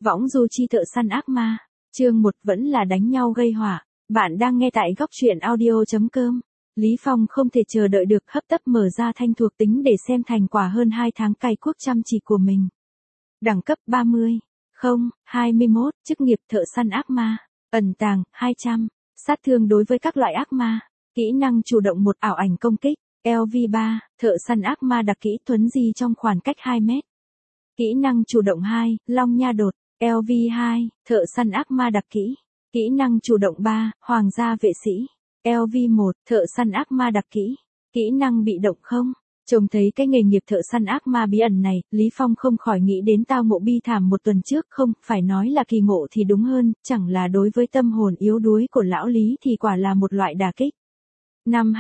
Võng du chi thợ săn ác ma. Chương 1 vẫn là đánh nhau gây họa. Bạn đang nghe tại góc truyện audio.com. Lý Phong không thể chờ đợi được, hấp tấp mở ra thanh thuộc tính để xem thành quả hơn 2 tháng cày cuốc chăm chỉ của mình. Đẳng cấp 30. 21. Chức nghiệp thợ săn ác ma. Ẩn tàng 200. Sát thương đối với các loại ác ma. Kỹ năng chủ động 1. Ảo ảnh công kích. LV3. Thợ săn ác ma đặc kỹ thuấn di trong khoảng cách 2 mét. Kỹ năng chủ động 2. Long nha đột. LV2. Thợ săn ác ma đặc kỹ. Kỹ năng chủ động 3. Hoàng gia vệ sĩ. LV1. Thợ săn ác ma đặc kỹ. Kỹ năng bị động không. Trông thấy cái nghề nghiệp thợ săn ác ma bí ẩn này, Lý Phong không khỏi nghĩ đến tao ngộ bi thảm một tuần trước, không, phải nói là kỳ ngộ thì đúng hơn, chẳng là đối với tâm hồn yếu đuối của lão Lý thì quả là một loại đả kích. Năm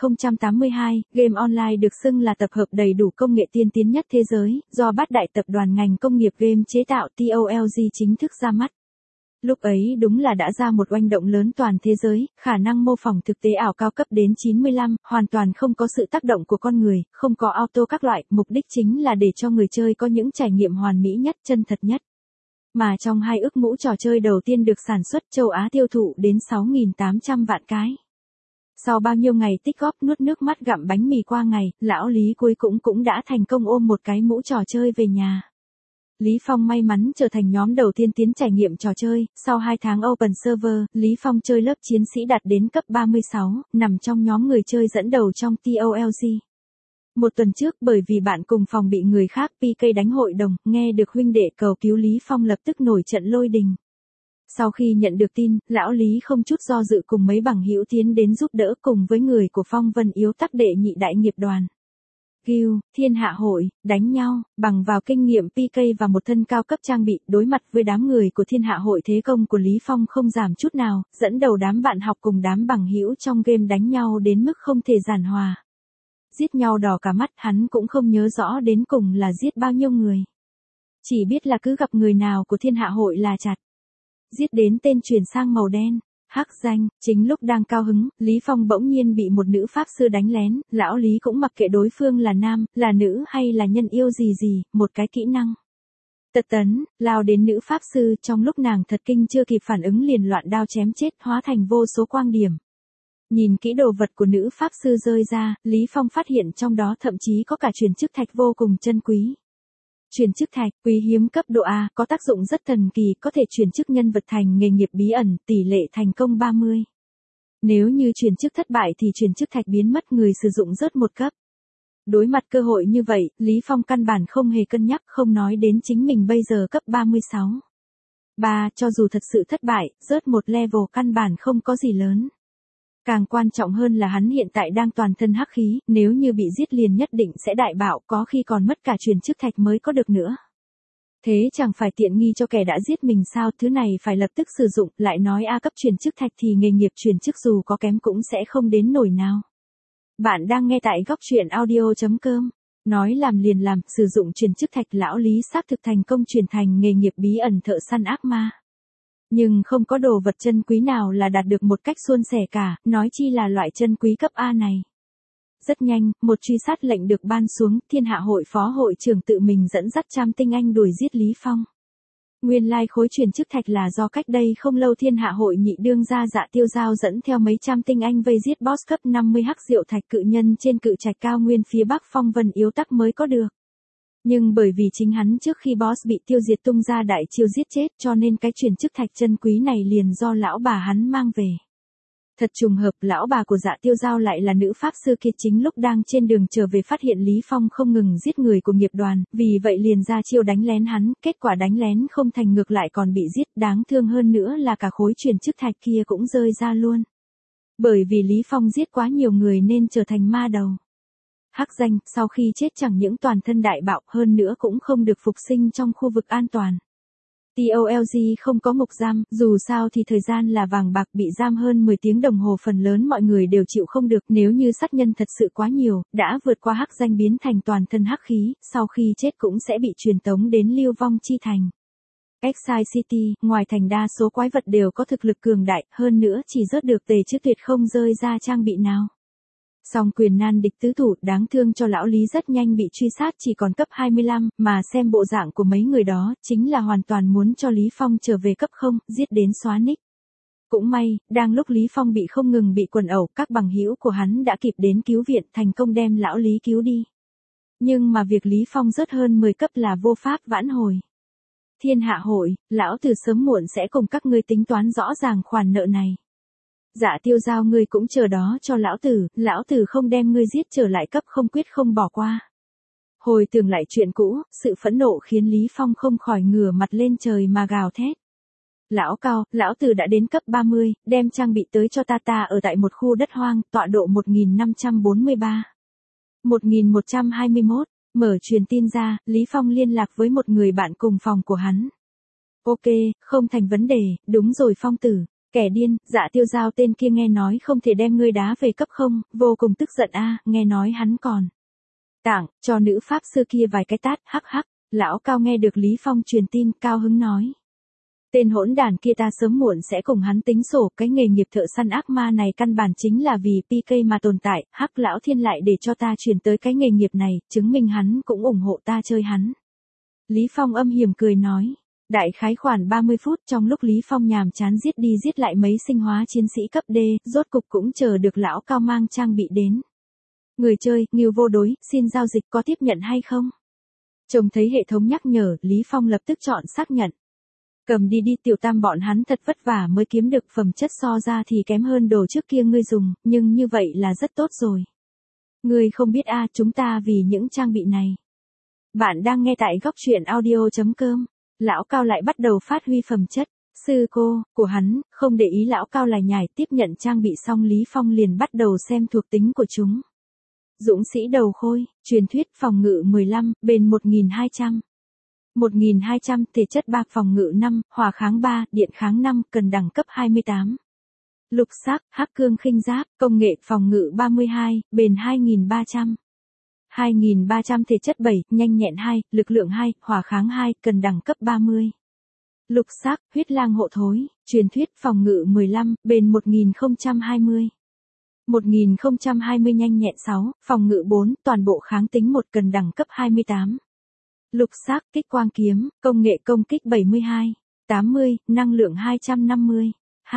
2082, game online được xưng là tập hợp đầy đủ công nghệ tiên tiến nhất thế giới, do bát đại tập đoàn ngành công nghiệp game chế tạo TOLG chính thức ra mắt. Lúc ấy đúng là đã ra một oanh động lớn toàn thế giới, khả năng mô phỏng thực tế ảo cao cấp đến 95, hoàn toàn không có sự tác động của con người, không có auto các loại, mục đích chính là để cho người chơi có những trải nghiệm hoàn mỹ nhất, chân thật nhất. Mà trong 2 ức mũ trò chơi đầu tiên được sản xuất châu Á tiêu thụ đến 6.800 vạn cái. Sau bao nhiêu ngày tích góp nuốt nước mắt gặm bánh mì qua ngày, lão Lý cuối cũng đã thành công ôm một cái mũ trò chơi về nhà. Lý Phong may mắn trở thành nhóm đầu tiên tiến trải nghiệm trò chơi, sau 2 tháng open server, Lý Phong chơi lớp chiến sĩ đạt đến cấp 36, nằm trong nhóm người chơi dẫn đầu trong TOLG. Một tuần trước bởi vì bạn cùng phòng bị người khác PK đánh hội đồng, nghe được huynh đệ cầu cứu Lý Phong lập tức nổi trận lôi đình. Sau khi nhận được tin, lão Lý không chút do dự cùng mấy bằng hữu tiến đến giúp đỡ cùng với người của Phong Vân Yếu Tắc đệ nhị đại nghiệp đoàn. Guild, Thiên Hạ Hội, đánh nhau, bằng vào kinh nghiệm PK và một thân cao cấp trang bị, đối mặt với đám người của Thiên Hạ Hội thế công của Lý Phong không giảm chút nào, dẫn đầu đám bạn học cùng đám bằng hữu trong game đánh nhau đến mức không thể giản hòa. Giết nhau đỏ cả mắt, hắn cũng không nhớ rõ đến cùng là giết bao nhiêu người. Chỉ biết là cứ gặp người nào của Thiên Hạ Hội là chặt. Giết đến tên chuyển sang màu đen. Hắc danh, chính lúc đang cao hứng, Lý Phong bỗng nhiên bị một nữ pháp sư đánh lén, lão Lý cũng mặc kệ đối phương là nam, là nữ hay là nhân yêu gì, một cái kỹ năng. Tật tấn, lao đến nữ pháp sư, trong lúc nàng thật kinh chưa kịp phản ứng liền loạn đao chém chết, hóa thành vô số quang điểm. Nhìn kỹ đồ vật của nữ pháp sư rơi ra, Lý Phong phát hiện trong đó thậm chí có cả truyền chức thạch vô cùng chân quý. Truyền chức thạch, quý hiếm cấp độ A, có tác dụng rất thần kỳ, có thể truyền chức nhân vật thành nghề nghiệp bí ẩn, tỷ lệ thành công 30. Nếu như truyền chức thất bại thì truyền chức thạch biến mất, người sử dụng rớt một cấp. Đối mặt cơ hội như vậy, Lý Phong căn bản không hề cân nhắc, không nói đến chính mình bây giờ cấp 36. 3. Cho dù thật sự thất bại, rớt một level căn bản không có gì lớn. Càng quan trọng hơn là hắn hiện tại đang toàn thân hắc khí, nếu như bị giết liền nhất định sẽ đại bạo, có khi còn mất cả truyền chức thạch mới có được nữa. Thế chẳng phải tiện nghi cho kẻ đã giết mình sao, thứ này phải lập tức sử dụng, lại nói A cấp truyền chức thạch thì nghề nghiệp truyền chức dù có kém cũng sẽ không đến nổi nào. Bạn đang nghe tại góc truyện audio.com. Nói làm liền làm, sử dụng truyền chức thạch lão Lý xác thực thành công truyền thành nghề nghiệp bí ẩn thợ săn ác ma. Nhưng không có đồ vật chân quý nào là đạt được một cách suôn sẻ cả, nói chi là loại chân quý cấp A này. Rất nhanh, một truy sát lệnh được ban xuống, Thiên Hạ Hội phó hội trưởng tự mình dẫn dắt trăm tinh anh đuổi giết Lý Phong. Nguyên lai khối truyền chức thạch là do cách đây không lâu Thiên Hạ Hội nhị đương gia Dạ Tiêu Giao dẫn theo mấy trăm tinh anh vây giết boss cấp 50 hắc diệu thạch cự nhân trên cự trạch cao nguyên phía bắc Phong Vân Yếu Tắc mới có được. Nhưng bởi vì chính hắn trước khi boss bị tiêu diệt tung ra đại chiêu giết chết cho nên cái truyền chức thạch chân quý này liền do lão bà hắn mang về. Thật trùng hợp, lão bà của Dạ Tiêu Giao lại là nữ pháp sư kia, chính lúc đang trên đường trở về phát hiện Lý Phong không ngừng giết người của nghiệp đoàn, vì vậy liền ra chiêu đánh lén hắn, kết quả đánh lén không thành ngược lại còn bị giết, đáng thương hơn nữa là cả khối truyền chức thạch kia cũng rơi ra luôn. Bởi vì Lý Phong giết quá nhiều người nên trở thành ma đầu. Hắc danh, sau khi chết chẳng những toàn thân đại bạo hơn nữa cũng không được phục sinh trong khu vực an toàn. TOLG không có ngục giam, dù sao thì thời gian là vàng bạc, bị giam hơn 10 tiếng đồng hồ phần lớn mọi người đều chịu không được, nếu như sát nhân thật sự quá nhiều, đã vượt qua hắc danh biến thành toàn thân hắc khí, sau khi chết cũng sẽ bị truyền tống đến lưu vong chi thành. Exile City, ngoài thành đa số quái vật đều có thực lực cường đại, hơn nữa chỉ rớt được tề chứ tuyệt không rơi ra trang bị nào. Song quyền nan địch tứ thủ, đáng thương cho lão Lý rất nhanh bị truy sát chỉ còn cấp 25, mà xem bộ dạng của mấy người đó, chính là hoàn toàn muốn cho Lý Phong trở về cấp 0, giết đến xóa nick. Cũng may, đang lúc Lý Phong bị không ngừng bị quần ẩu, các bằng hữu của hắn đã kịp đến cứu viện, thành công đem lão Lý cứu đi. Nhưng mà việc Lý Phong rớt hơn 10 cấp là vô pháp vãn hồi. Thiên hạ hội, lão tử sớm muộn sẽ cùng các ngươi tính toán rõ ràng khoản nợ này. Dạ Tiêu Giao ngươi cũng chờ đó cho lão tử không đem ngươi giết trở lại cấp không quyết không bỏ qua. Hồi tưởng lại chuyện cũ, sự phẫn nộ khiến Lý Phong không khỏi ngửa mặt lên trời mà gào thét. Lão Cao, lão tử đã đến cấp 30, đem trang bị tới cho ta ở tại một khu đất hoang, tọa độ 1543. 1121, mở truyền tin ra, Lý Phong liên lạc với một người bạn cùng phòng của hắn. Ok, không thành vấn đề, đúng rồi Phong tử, kẻ điên, Dạ Tiêu Giao tên kia nghe nói không thể đem ngươi đá về cấp 0, vô cùng tức giận nghe nói hắn còn tặng cho nữ pháp sư kia vài cái tát, hắc hắc. Lão Cao nghe được Lý Phong truyền tin, cao hứng nói. Tên hỗn đản kia ta sớm muộn sẽ cùng hắn tính sổ, cái nghề nghiệp thợ săn ác ma này căn bản chính là vì PK mà tồn tại, hắc lão thiên lại để cho ta chuyển tới cái nghề nghiệp này, chứng minh hắn cũng ủng hộ ta chơi hắn. Lý Phong âm hiểm cười nói. Đại khái khoảng 30 phút trong lúc Lý Phong nhàm chán giết đi giết lại mấy sinh hóa chiến sĩ cấp D, rốt cục cũng chờ được lão Cao mang trang bị đến. Người chơi, Ngưu vô đối, xin giao dịch có tiếp nhận hay không? Trông thấy hệ thống nhắc nhở, Lý Phong lập tức chọn xác nhận. Cầm đi Tiểu Tam bọn hắn thật vất vả mới kiếm được phẩm chất so ra thì kém hơn đồ trước kia ngươi dùng, nhưng như vậy là rất tốt rồi. Ngươi không biết chúng ta vì những trang bị này. Bạn đang nghe tại góc truyện audio.com. Lão Cao lại bắt đầu phát huy phẩm chất, sư cô, của hắn, không để ý lão Cao lải nhải tiếp nhận trang bị xong Lý Phong liền bắt đầu xem thuộc tính của chúng. Dũng sĩ đầu khôi, truyền thuyết phòng ngự 15, bền 1200. 1200, thể chất 3, phòng ngự 5, hỏa kháng 3, điện kháng 5, cần đẳng cấp 28. Lục sắc, hắc cương khinh giáp, công nghệ phòng ngự 32, bền 2300. 2300 thể chất 7, nhanh nhẹn 2, lực lượng 2, hỏa kháng 2, cần đẳng cấp 30. Lục sắc, huyết lang hộ thối, truyền thuyết phòng ngự 15, bền 1020. 1020 nhanh nhẹn 6, phòng ngự 4, toàn bộ kháng tính 1, cần đẳng cấp 28. Lục sắc, kích quang kiếm, công nghệ công kích 72, 80, năng lượng 250,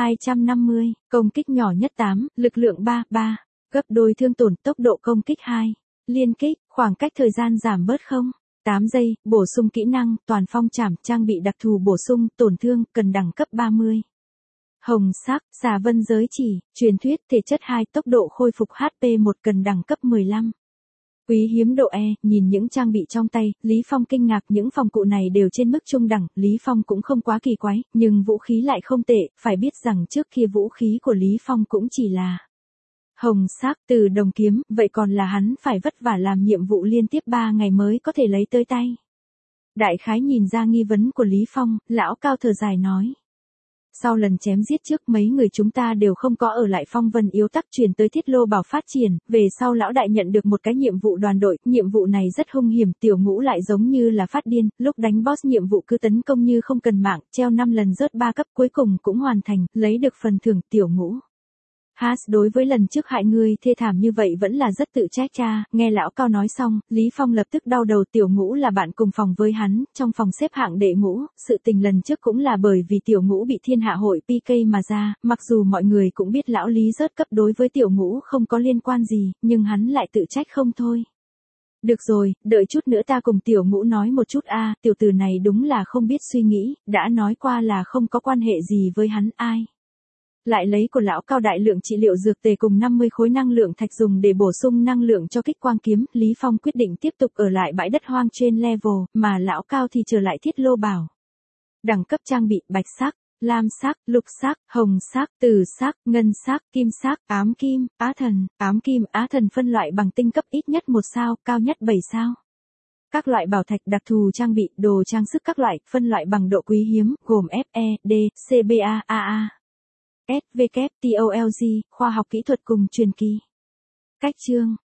250, công kích nhỏ nhất 8, lực lượng 3, gấp đôi thương tổn, tốc độ công kích 2. Liên kích, khoảng cách thời gian giảm bớt 8 giây, bổ sung kỹ năng, toàn phong trảm, trang bị đặc thù bổ sung, tổn thương, cần đẳng cấp 30. Hồng sắc, xà vân giới chỉ, truyền thuyết, thể chất 2, tốc độ khôi phục HP 1, cần đẳng cấp 15. Quý hiếm độ E, nhìn những trang bị trong tay, Lý Phong kinh ngạc những phòng cụ này đều trên mức trung đẳng, Lý Phong cũng không quá kỳ quái, nhưng vũ khí lại không tệ, phải biết rằng trước kia vũ khí của Lý Phong cũng chỉ là hồng sắc từ đồng kiếm, vậy còn là hắn phải vất vả làm nhiệm vụ liên tiếp 3 ngày mới có thể lấy tới tay. Đại khái nhìn ra nghi vấn của Lý Phong, lão Cao thở dài nói. Sau lần chém giết trước mấy người chúng ta đều không có ở lại Phong Vân Yếu Tắc chuyển tới Thiết Lô Bảo phát triển, về sau lão đại nhận được một cái nhiệm vụ đoàn đội, nhiệm vụ này rất hung hiểm, Tiểu Ngũ lại giống như là phát điên, lúc đánh boss nhiệm vụ cứ tấn công như không cần mạng, treo 5 lần rớt 3 cấp cuối cùng cũng hoàn thành, lấy được phần thưởng Tiểu Ngũ. Đối với lần trước hại ngươi thê thảm như vậy vẫn là rất tự trách cha, nghe lão Cao nói xong, Lý Phong lập tức đau đầu. Tiểu Ngũ là bạn cùng phòng với hắn, trong phòng xếp hạng đệ ngũ, sự tình lần trước cũng là bởi vì Tiểu Ngũ bị thiên hạ hội PK mà ra, mặc dù mọi người cũng biết lão Lý rớt cấp đối với Tiểu Ngũ không có liên quan gì, nhưng hắn lại tự trách không thôi. Được rồi, đợi chút nữa ta cùng Tiểu Ngũ nói một chút tiểu tử này đúng là không biết suy nghĩ, đã nói qua là không có quan hệ gì với hắn ai. Lại lấy của lão Cao đại lượng trị liệu dược tề cùng 50 khối năng lượng thạch dùng để bổ sung năng lượng cho kích quang kiếm, Lý Phong quyết định tiếp tục ở lại bãi đất hoang trên level, mà lão Cao thì trở lại Thiết Lô Bảo. Đẳng cấp trang bị, bạch sắc, lam sắc, lục sắc, hồng sắc, tử sắc, ngân sắc, kim sắc, ám kim, á thần phân loại bằng tinh cấp ít nhất 1 sao, cao nhất 7 sao. Các loại bảo thạch đặc thù trang bị, đồ trang sức các loại, phân loại bằng độ quý hiếm, gồm Fe, D, CBA, AA. SVK, TOLG, khoa học kỹ thuật cùng truyền kỳ. Cách chương